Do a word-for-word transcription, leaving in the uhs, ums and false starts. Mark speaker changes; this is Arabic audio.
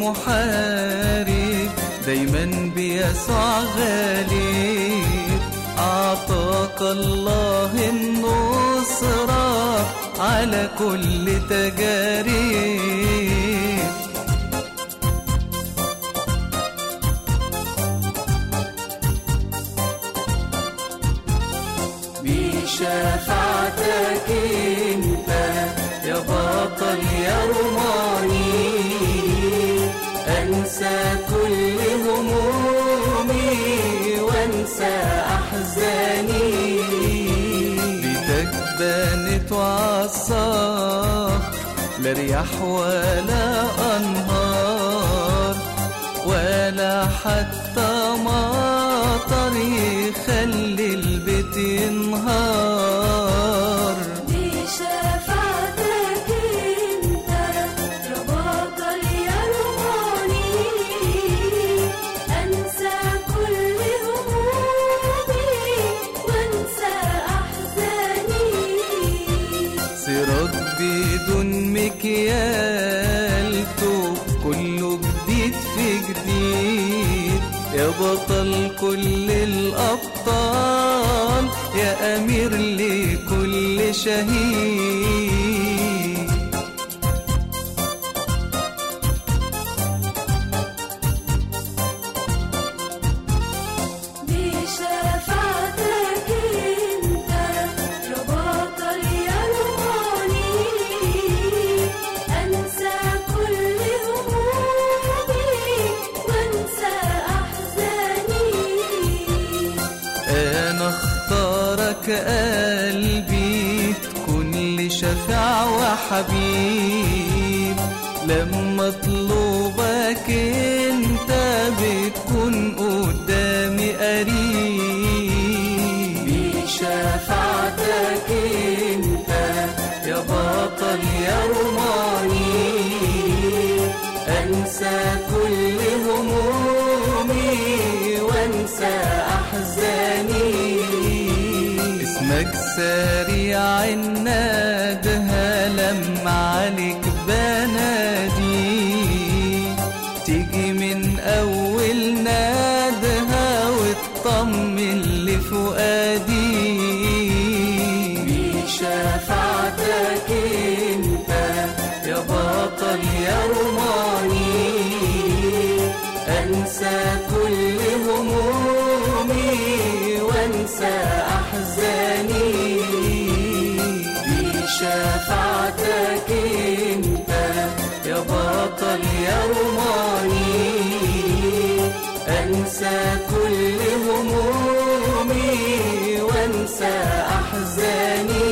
Speaker 1: محارب دايما بيسوع غالب. أعطاك الله النصرة على كل تجارب. بشفاعتك انت يا بطل يا روماني انسى كل همومي وانسى احزاني. بيتك بانت وعالصخر لا رياح ولا انهار ولا حتى مطر يخلي البيت ينهار.
Speaker 2: بشفاعتك انت يا بطل يا روماني انسى كل همومي وانسى احزاني.
Speaker 1: سراج بدون مكيال توب كله جديد في جديد. يا بطل كل الأبطال يا أمير لكل شهيد.
Speaker 2: بشفاعتك انت يا بطل يا روماني انسى كل همومي وانسى احزاني.
Speaker 1: أنا اختارك قلبي تكون لي شفيع وحبيب. لما اطلبك انت بتكون قدامي قريب. بشفاعتك انت يا بطل يا روماني انسى كل همومي وانسى احزاني. اسمك سريع الندهة لما عليك بنادي تيجي من اول ندهة وتطمن لفؤادي. بشفاعتك انت يا بطل يا روماني انسى كل همومي وانسى احزاني. بشفاعتك انت يا بطل يا روماني انسى كل همومي وانسى احزاني.